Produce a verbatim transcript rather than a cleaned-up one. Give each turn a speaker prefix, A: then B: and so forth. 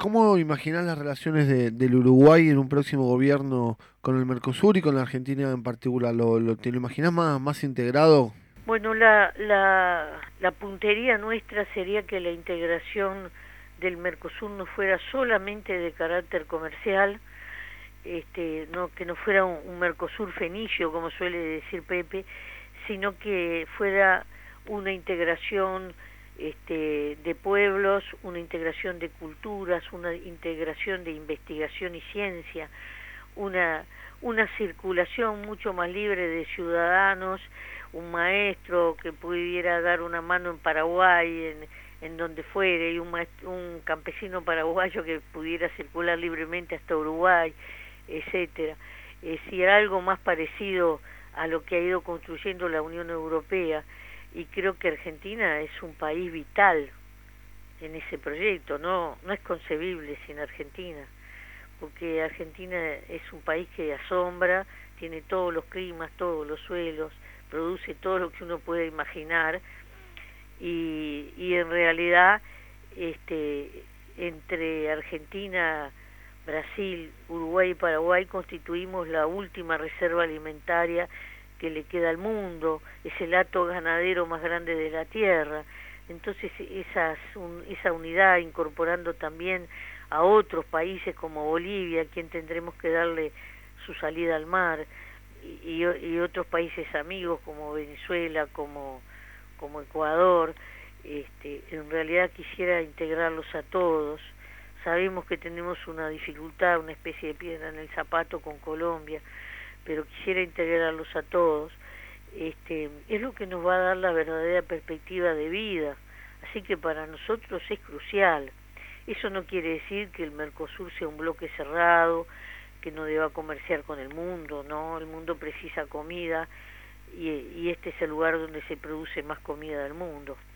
A: ¿Cómo imaginás las relaciones de- del Uruguay en un próximo gobierno con el Mercosur y con la Argentina en particular? ¿Lo, lo- te lo imaginás más, más integrado?
B: Bueno, la, la, la puntería nuestra sería que la integración del Mercosur no fuera solamente de carácter comercial, este, no, que no fuera un, un Mercosur fenicio, como suele decir Pepe, sino que fuera una integración este, de pueblos, una integración de culturas, una integración de investigación y ciencia, una, una circulación mucho más libre de ciudadanos, un maestro que pudiera dar una mano en Paraguay, en, en donde fuere, y un, maestro, un campesino paraguayo que pudiera circular libremente hasta Uruguay, etcétera. Es decir, algo más parecido a lo que ha ido construyendo la Unión Europea, y creo que Argentina es un país vital en ese proyecto, no, no es concebible sin Argentina, porque Argentina es un país que asombra, tiene todos los climas, todos los suelos, produce todo lo que uno puede imaginar, y, y en realidad este, entre Argentina, Brasil, Uruguay y Paraguay constituimos la última reserva alimentaria que le queda al mundo, es el hato ganadero más grande de la tierra. Entonces esas, un, esa unidad, incorporando también a otros países como Bolivia, a quien tendremos que darle su salida al mar, y, y otros países amigos como Venezuela, como, como Ecuador, este, en realidad quisiera integrarlos a todos. Sabemos que tenemos una dificultad, una especie de piedra en el zapato con Colombia, pero quisiera integrarlos a todos. Este, es lo que nos va a dar la verdadera perspectiva de vida, así que para nosotros es crucial. Eso no quiere decir que el Mercosur sea un bloque cerrado, que no deba comerciar con el mundo, no, el mundo precisa comida, y, y este es el lugar donde se produce más comida del mundo.